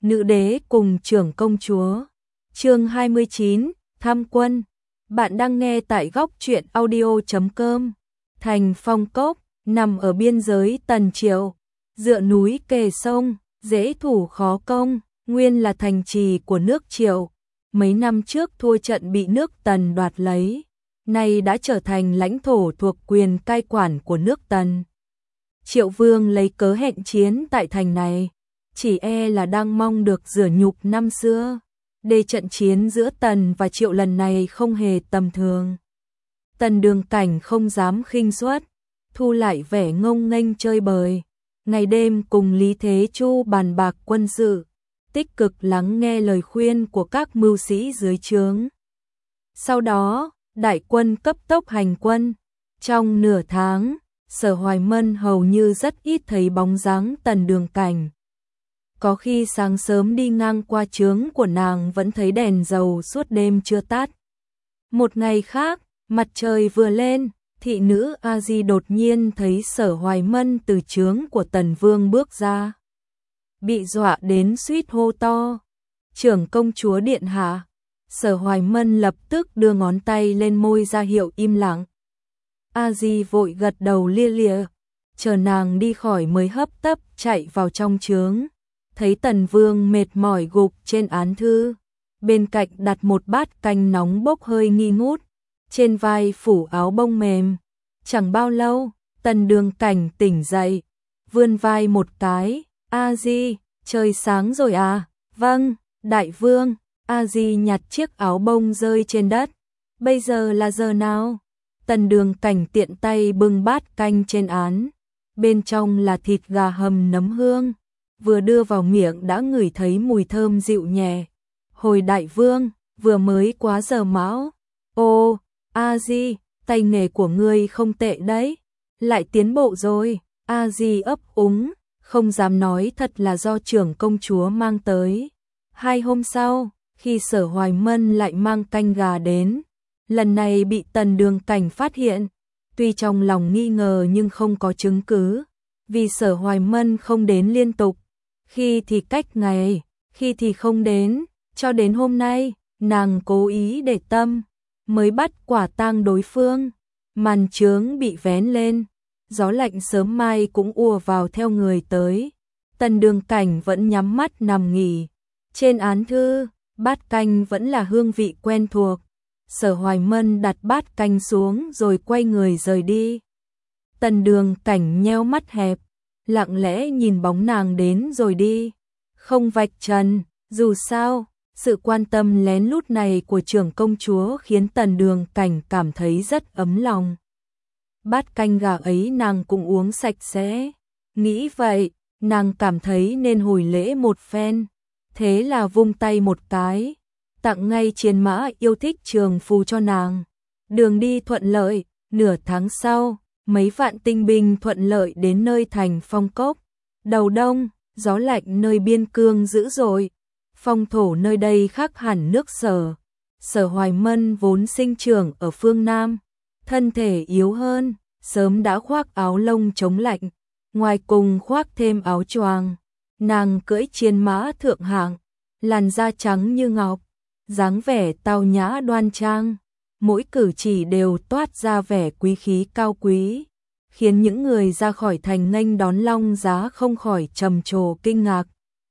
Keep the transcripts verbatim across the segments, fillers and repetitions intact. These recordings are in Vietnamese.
Nữ đế cùng trưởng công chúa. Chương hai mươi chín, tham quân. Bạn đang nghe tại góc truyện audio chấm com. Thành Phong Cốc, nằm ở biên giới Tần Triệu, dựa núi kề sông, dễ thủ khó công, nguyên là thành trì của nước Triệu. Mấy năm trước thua trận bị nước Tần đoạt lấy, nay đã trở thành lãnh thổ thuộc quyền cai quản của nước Tần. Triệu Vương lấy cớ hẹn chiến tại thành này, chỉ e là đang mong được rửa nhục năm xưa. Để trận chiến giữa Tần và Triệu lần này không hề tầm thường. Tần Đường Cảnh không dám khinh suất, thu lại vẻ ngông nghênh chơi bời, ngày đêm cùng Lý Thế Chu bàn bạc quân sự, tích cực lắng nghe lời khuyên của các mưu sĩ dưới trướng. Sau đó, đại quân cấp tốc hành quân. Trong nửa tháng, Sở Hoài Mân hầu như rất ít thấy bóng dáng Tần Đường Cảnh. Có khi sáng sớm đi ngang qua trướng của nàng vẫn thấy đèn dầu suốt đêm chưa tắt. Một ngày khác, mặt trời vừa lên, thị nữ A Di đột nhiên thấy Sở Hoài Mân từ trướng của Tần Vương bước ra. Bị dọa đến suýt hô to, trưởng công chúa điện hạ. Sở Hoài Mân lập tức đưa ngón tay lên môi ra hiệu im lặng. A Di vội gật đầu lia lịa, chờ nàng đi khỏi mới hấp tấp chạy vào trong trướng. Thấy Tần Vương mệt mỏi gục trên án thư, bên cạnh đặt một bát canh nóng bốc hơi nghi ngút, trên vai phủ áo bông mềm. Chẳng bao lâu, Tần Đường Cảnh tỉnh dậy, vươn vai một cái, A Di, trời sáng rồi à? Vâng, đại vương. A Di nhặt chiếc áo bông rơi trên đất. Bây giờ là giờ nào? Tần Đường Cảnh tiện tay bưng bát canh trên án, bên trong là thịt gà hầm nấm hương, vừa đưa vào miệng đã ngửi thấy mùi thơm dịu nhẹ. Hồi đại vương, vừa mới quá giờ mão. Ô, A Di, tay nghề của ngươi không tệ đấy, lại tiến bộ rồi. A Di ấp úng, không dám nói thật là do trưởng công chúa mang tới. Hai hôm sau, khi Sở Hoài Mân lại mang canh gà đến, lần này bị Tần Đường Cảnh phát hiện. Tuy trong lòng nghi ngờ nhưng không có chứng cứ, vì Sở Hoài Mân không đến liên tục, khi thì cách ngày, khi thì không đến. Cho đến hôm nay, nàng cố ý để tâm, mới bắt quả tang đối phương. Màn trướng bị vén lên, gió lạnh sớm mai cũng ùa vào theo người tới. Tần Đường Cảnh vẫn nhắm mắt nằm nghỉ. Trên án thư, bát canh vẫn là hương vị quen thuộc. Sở Hoài Mân đặt bát canh xuống rồi quay người rời đi. Tần Đường Cảnh nheo mắt hẹp, lặng lẽ nhìn bóng nàng đến rồi đi, không vạch trần. Dù sao, sự quan tâm lén lút này của trưởng công chúa khiến Tần Đường Cảnh cảm thấy rất ấm lòng. Bát canh gà ấy nàng cũng uống sạch sẽ. Nghĩ vậy, nàng cảm thấy nên hồi lễ một phen. Thế là vung tay một cái, tặng ngay chiến mã yêu thích trường phù cho nàng. Đường đi thuận lợi, nửa tháng sau, mấy vạn tinh binh thuận lợi đến nơi thành Phong Cốc. Đầu đông, gió lạnh nơi biên cương dữ dội, phong thổ nơi đây khác hẳn nước Sở. Sở Hoài Mân vốn sinh trưởng ở phương Nam, thân thể yếu hơn, sớm đã khoác áo lông chống lạnh, ngoài cùng khoác thêm áo choàng. Nàng cưỡi chiến mã thượng hạng, làn da trắng như ngọc, dáng vẻ tao nhã đoan trang, mỗi cử chỉ đều toát ra vẻ quý khí cao quý, khiến những người ra khỏi thành nghênh đón Long Giá không khỏi trầm trồ kinh ngạc.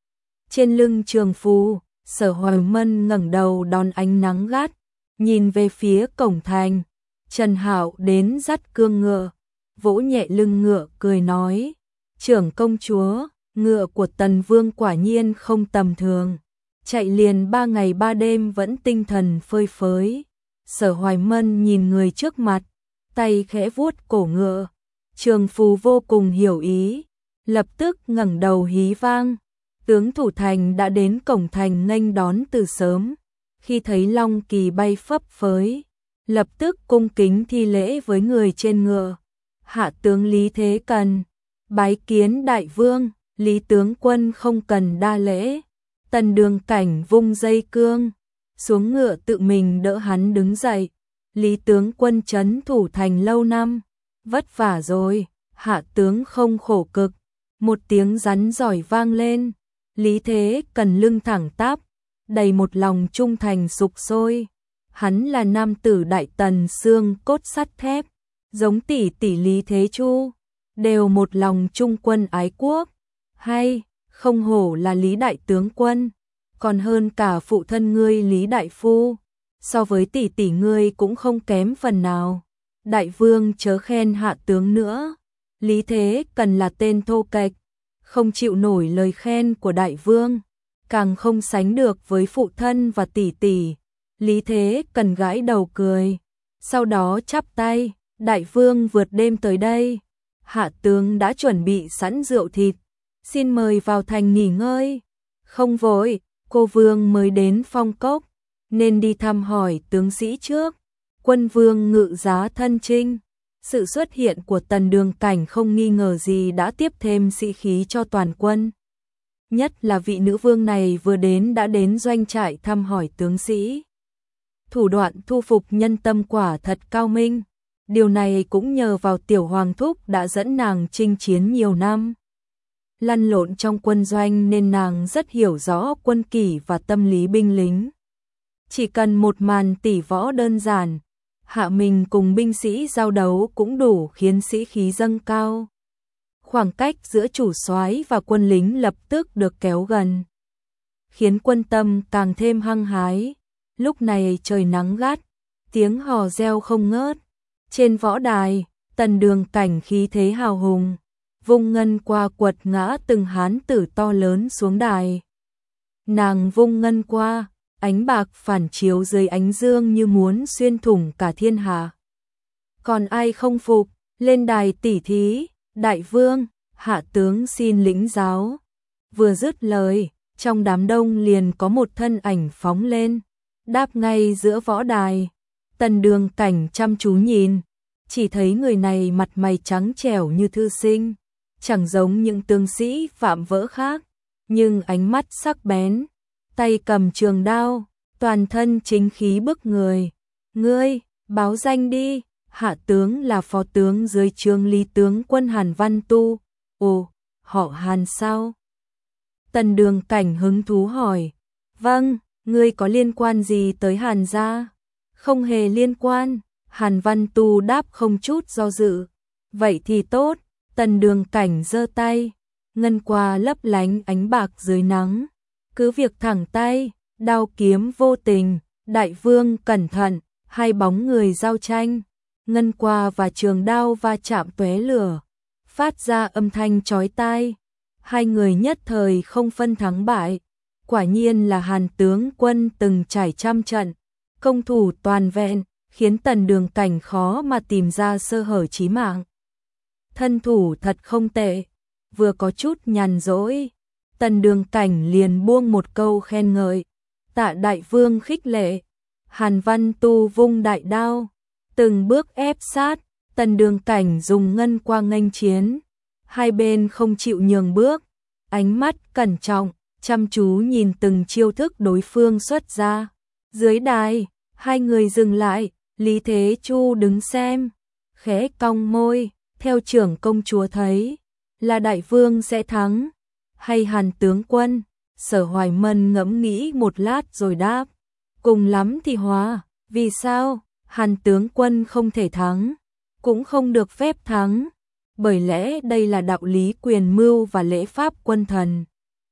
Trên lưng trường phù, Sở Hoài Mân ngẩng đầu đón ánh nắng gắt, nhìn về phía cổng thành. Trần Hạo đến dắt cương ngựa, vỗ nhẹ lưng ngựa cười nói, trưởng công chúa, ngựa của Tần Vương quả nhiên không tầm thường, chạy liền ba ngày ba đêm vẫn tinh thần phơi phới. Sở Hoài Mân nhìn người trước mặt, tay khẽ vuốt cổ ngựa, trường phù vô cùng hiểu ý, lập tức ngẩng đầu hí vang. Tướng thủ thành đã đến cổng thành nghênh đón từ sớm, khi thấy long kỳ bay phấp phới, lập tức cung kính thi lễ với người trên ngựa. Hạ tướng Lý Thế Cần, bái kiến đại vương. Lý tướng quân không cần đa lễ. Tần Đường Cảnh vung dây cương, xuống ngựa tự mình đỡ hắn đứng dậy. Lý tướng quân trấn thủ thành lâu năm, vất vả rồi. Hạ tướng không khổ cực. Một tiếng rắn giỏi vang lên, Lý Thế Cần lưng thẳng tắp, đầy một lòng trung thành sục sôi. Hắn là nam tử Đại Tần xương cốt sắt thép, giống tỷ tỷ Lý Thế Chu, đều một lòng trung quân ái quốc. Hay, không hổ là Lý Đại Tướng Quân, còn hơn cả phụ thân ngươi Lý Đại Phu, so với tỷ tỷ ngươi cũng không kém phần nào. Đại vương chớ khen hạ tướng nữa, Lý Thế Cần là tên thô kệch, không chịu nổi lời khen của đại vương, càng không sánh được với phụ thân và tỷ tỷ. Lý Thế Cần gãi đầu cười, sau đó chắp tay, đại vương vượt đêm tới đây, hạ tướng đã chuẩn bị sẵn rượu thịt, xin mời vào thành nghỉ ngơi. Không vội, cô vương mới đến Phong Cốc, nên đi thăm hỏi tướng sĩ trước. Quân vương ngự giá thân chinh, sự xuất hiện của Tần Đường Cảnh không nghi ngờ gì đã tiếp thêm sĩ khí cho toàn quân. Nhất là vị nữ vương này vừa đến đã đến doanh trại thăm hỏi tướng sĩ. Thủ đoạn thu phục nhân tâm quả thật cao minh, điều này cũng nhờ vào tiểu hoàng thúc đã dẫn nàng chinh chiến nhiều năm. Lăn lộn trong quân doanh nên nàng rất hiểu rõ quân kỷ và tâm lý binh lính. Chỉ cần một màn tỉ võ đơn giản, hạ mình cùng binh sĩ giao đấu cũng đủ khiến sĩ khí dâng cao. Khoảng cách giữa chủ soái và quân lính lập tức được kéo gần, khiến quân tâm càng thêm hăng hái. Lúc này trời nắng gắt, tiếng hò reo không ngớt. Trên võ đài, Tần Đường Cảnh khí thế hào hùng, vung ngân qua quật ngã từng hán tử to lớn xuống đài. Nàng vung ngân qua, ánh bạc phản chiếu dưới ánh dương như muốn xuyên thủng cả thiên hạ. Còn ai không phục, lên đài tỉ thí, đại vương, hạ tướng xin lĩnh giáo. Vừa dứt lời, trong đám đông liền có một thân ảnh phóng lên, đáp ngay giữa võ đài. Tần Đường Cảnh chăm chú nhìn, chỉ thấy người này mặt mày trắng trẻo như thư sinh, chẳng giống những tướng sĩ phạm vỡ khác, nhưng ánh mắt sắc bén, tay cầm trường đao, toàn thân chính khí bức người. Ngươi, báo danh đi, hạ tướng là phó tướng dưới trướng Lý tướng quân Hàn Văn Tu. Ồ, họ Hàn sao? Tần Đường Cảnh hứng thú hỏi. Vâng, ngươi có liên quan gì tới Hàn gia? Không hề liên quan, Hàn Văn Tu đáp không chút do dự. Vậy thì tốt. Tần Đường Cảnh giơ tay, ngân qua lấp lánh ánh bạc dưới nắng. Cứ việc thẳng tay, đao kiếm vô tình, đại vương cẩn thận, hai bóng người giao tranh. Ngân qua và trường đao va chạm tóe lửa, phát ra âm thanh chói tai. Hai người nhất thời không phân thắng bại. Quả nhiên là Hàn tướng quân từng trải trăm trận, công thủ toàn vẹn, khiến Tần Đường Cảnh khó mà tìm ra sơ hở chí mạng. Thân thủ thật không tệ, vừa có chút nhàn rỗi, Tần Đường Cảnh liền buông một câu khen ngợi. Tạ đại vương khích lệ. Hàn Văn Tu vung đại đao, từng bước ép sát, Tần Đường Cảnh dùng ngân qua nghênh chiến. Hai bên không chịu nhường bước, ánh mắt cẩn trọng, chăm chú nhìn từng chiêu thức đối phương xuất ra. Dưới đài, hai người dừng lại, Lý Thế Chu đứng xem, khẽ cong môi, theo trưởng công chúa thấy, là đại vương sẽ thắng, hay Hàn tướng quân? Sở Hoài Mân ngẫm nghĩ một lát rồi đáp, cùng lắm thì hòa. Vì sao? Hàn tướng quân không thể thắng, cũng không được phép thắng, bởi lẽ đây là đạo lý quyền mưu và lễ pháp quân thần.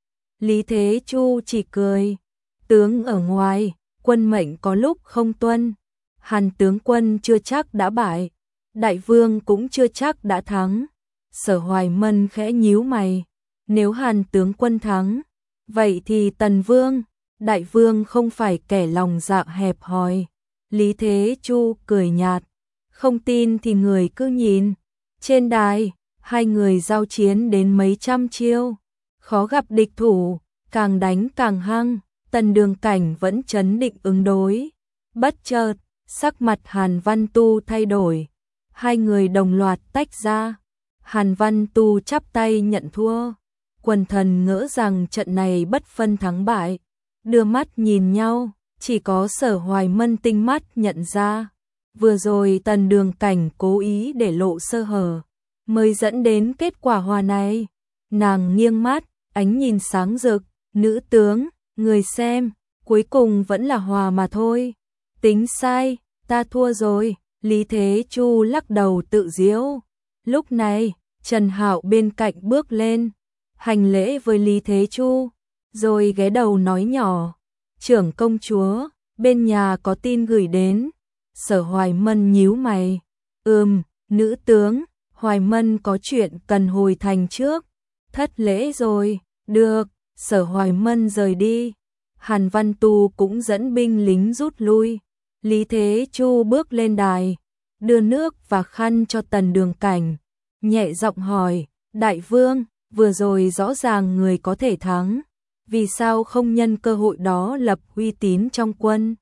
Lý Thế Chu chỉ cười, tướng ở ngoài, quân mệnh có lúc không tuân, Hàn tướng quân chưa chắc đã bại, đại vương cũng chưa chắc đã thắng. Sở Hoài Mân khẽ nhíu mày, nếu Hàn tướng quân thắng, vậy thì Tần vương, đại vương không phải kẻ lòng dạ hẹp hòi. Lý Thế Chu cười nhạt, không tin thì người cứ nhìn. Trên đài, hai người giao chiến đến mấy trăm chiêu, khó gặp địch thủ, càng đánh càng hăng. Tần Đường Cảnh vẫn trấn định ứng đối. Bất chợt, sắc mặt Hàn Văn Tu thay đổi, hai người đồng loạt tách ra. Hàn Văn Tu chắp tay nhận thua. Quần thần ngỡ rằng trận này bất phân thắng bại, đưa mắt nhìn nhau, chỉ có Sở Hoài Mân tinh mắt nhận ra. Vừa rồi Tần Đường Cảnh cố ý để lộ sơ hở, mới dẫn đến kết quả hòa này. Nàng nghiêng mắt, ánh nhìn sáng rực, Nữ tướng, người xem, cuối cùng vẫn là hòa mà thôi. Tính sai, ta thua rồi. Lý Thế Chu lắc đầu tự giễu. Lúc này, Trần Hạo bên cạnh bước lên, hành lễ với Lý Thế Chu, rồi ghé đầu nói nhỏ, trưởng công chúa, bên nhà có tin gửi đến. Sở Hoài Mân nhíu mày, ừm, nữ tướng, Hoài Mân có chuyện cần hồi thành trước. Thất lễ rồi, được, Sở Hoài Mân rời đi. Hàn Văn Tu cũng dẫn binh lính rút lui. Lý Thế Chu bước lên đài, đưa nước và khăn cho Tần Đường Cảnh, nhẹ giọng hỏi, đại vương, vừa rồi rõ ràng người có thể thắng, vì sao không nhân cơ hội đó lập uy tín trong quân?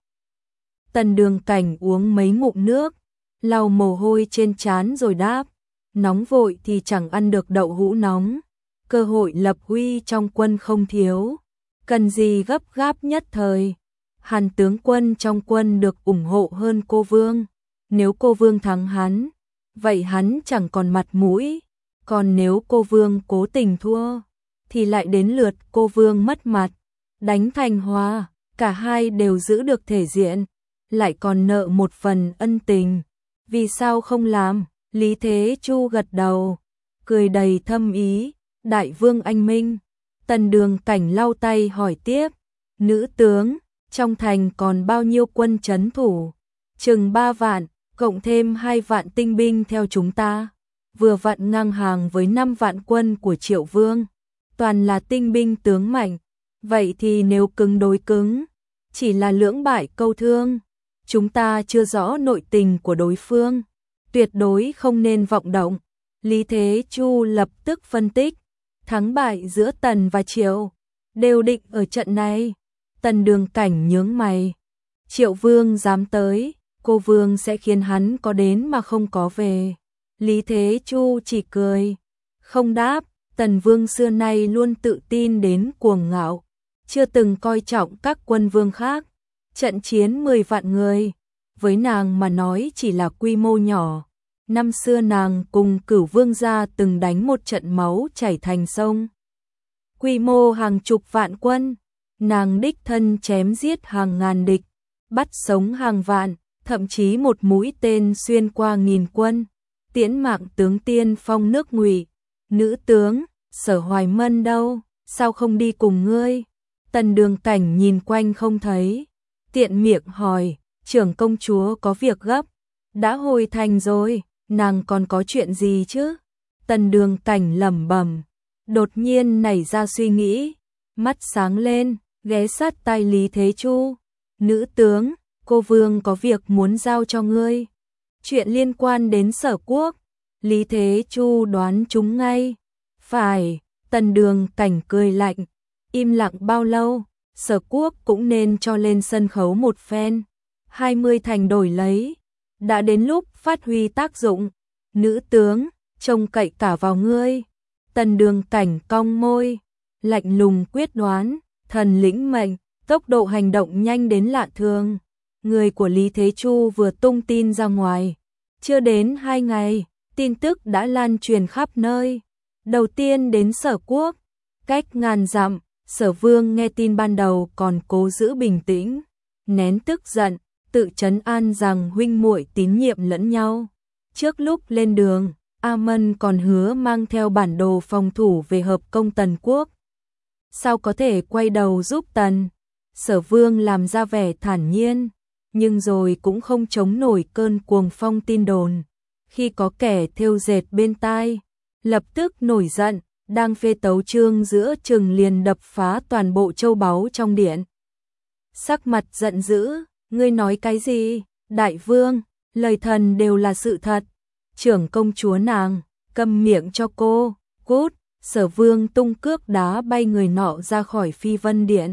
Tần Đường Cảnh uống mấy ngụm nước, lau mồ hôi trên trán rồi đáp, nóng vội thì chẳng ăn được đậu hũ nóng, cơ hội lập uy trong quân không thiếu, cần gì gấp gáp nhất thời. Hàn tướng quân trong quân được ủng hộ hơn cô vương, nếu cô vương thắng hắn, vậy hắn chẳng còn mặt mũi, còn nếu cô vương cố tình thua, thì lại đến lượt cô vương mất mặt. Đánh thành hòa, cả hai đều giữ được thể diện, lại còn nợ một phần ân tình, vì sao không làm? Lý Thế Chu gật đầu, cười đầy thâm ý, đại vương anh minh. Tần Đường Cảnh lau tay hỏi tiếp, nữ tướng, trong thành còn bao nhiêu quân trấn thủ? Chừng ba vạn, cộng thêm hai vạn tinh binh theo chúng ta, vừa vặn ngang hàng với năm vạn quân của Triệu Vương, toàn là tinh binh tướng mạnh. Vậy thì nếu cứng đối cứng, chỉ là lưỡng bại câu thương, chúng ta chưa rõ nội tình của đối phương, tuyệt đối không nên vọng động. Lý Thế Chu lập tức phân tích, thắng bại giữa Tần và Triệu đều định ở trận này. Tần Đường Cảnh nhướng mày, Triệu Vương dám tới, cô vương sẽ khiến hắn có đến mà không có về. Lý Thế Chu chỉ cười, không đáp. Tần Vương xưa nay luôn tự tin đến cuồng ngạo, chưa từng coi trọng các quân vương khác. Trận chiến mười vạn người, với nàng mà nói chỉ là quy mô nhỏ. Năm xưa nàng cùng Cửu Vương gia từng đánh một trận máu chảy thành sông. Quy mô hàng chục vạn quân, nàng đích thân chém giết hàng ngàn địch, bắt sống hàng vạn, thậm chí một mũi tên xuyên qua nghìn quân, tiễn mạng tướng tiên phong nước Ngụy. Nữ tướng, Sở Hoài Mân đâu, sao không đi cùng ngươi? Tần Đường Cảnh nhìn quanh không thấy, tiện miệng hỏi, trưởng công chúa có việc gấp, đã hồi thành rồi, nàng còn có chuyện gì chứ? Tần Đường Cảnh lẩm bẩm, đột nhiên nảy ra suy nghĩ, mắt sáng lên, ghé sát tai Lý Thế Chu, nữ tướng, cô vương có việc muốn giao cho ngươi, chuyện liên quan đến Sở quốc. Lý Thế Chu đoán chúng ngay. Phải, Tần Đường Cảnh cười lạnh, im lặng bao lâu, Sở quốc cũng nên cho lên sân khấu một phen, hai mươi thành đổi lấy, đã đến lúc phát huy tác dụng. Nữ tướng, trông cậy cả vào ngươi. Tần Đường Cảnh cong môi, lạnh lùng quyết đoán, thần lĩnh mệnh, tốc độ hành động nhanh đến lạ thường. Người của Lý Thế Chu vừa tung tin ra ngoài, chưa đến hai ngày, tin tức đã lan truyền khắp nơi. Đầu tiên đến Sở quốc, cách ngàn dặm, Sở Vương nghe tin ban đầu còn cố giữ bình tĩnh, nén tức giận, tự trấn an rằng huynh muội tín nhiệm lẫn nhau. Trước lúc lên đường, A Mân còn hứa mang theo bản đồ phòng thủ về hợp công Tần quốc. Sao có thể quay đầu giúp Tần? Sở Vương làm ra vẻ thản nhiên, nhưng rồi cũng không chống nổi cơn cuồng phong tin đồn. Khi có kẻ thêu dệt bên tai, lập tức nổi giận, đang phê tấu chương giữa chừng liền đập phá toàn bộ châu báu trong điện. Sắc mặt giận dữ, ngươi nói cái gì? Đại vương, lời thần đều là sự thật. Trưởng công chúa nàng, câm miệng cho cô, cút. Sở Vương tung cước đá bay người nọ ra khỏi Phi Vân Điện.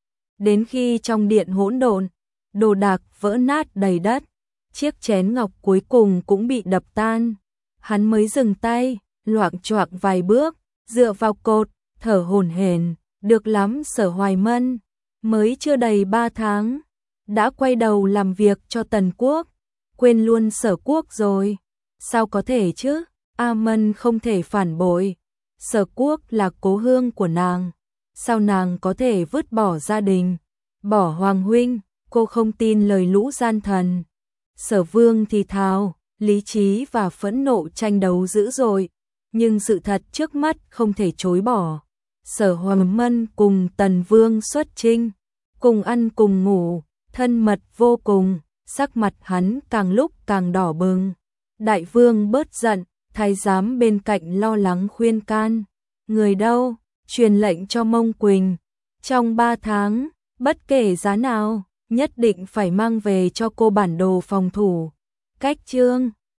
Đến khi trong điện hỗn độn, đồ đạc vỡ nát đầy đất, chiếc chén ngọc cuối cùng cũng bị đập tan. Hắn mới dừng tay, loạng choạng vài bước, dựa vào cột, thở hổn hển, được lắm Sở Hoài Mân, mới chưa đầy ba tháng, đã quay đầu làm việc cho Tần quốc, quên luôn Sở quốc rồi. Sao có thể chứ? A Mân không thể phản bội, Sở quốc là cố hương của nàng, sao nàng có thể vứt bỏ gia đình, bỏ Hoàng huynh, cô không tin lời lũ gian thần. Sở Vương thì thào, lý trí và phẫn nộ tranh đấu dữ dội, nhưng sự thật trước mắt không thể chối bỏ. Sở Hoàng Mân cùng Tần Vương xuất chinh, cùng ăn cùng ngủ, thân mật vô cùng, sắc mặt hắn càng lúc càng đỏ bừng. Đại Vương bớt giận, thái giám bên cạnh lo lắng khuyên can. Người đâu, truyền lệnh cho Mông Quỳnh, trong ba tháng, bất kể giá nào, nhất định phải mang về cho cô bản đồ phòng thủ. Cách chương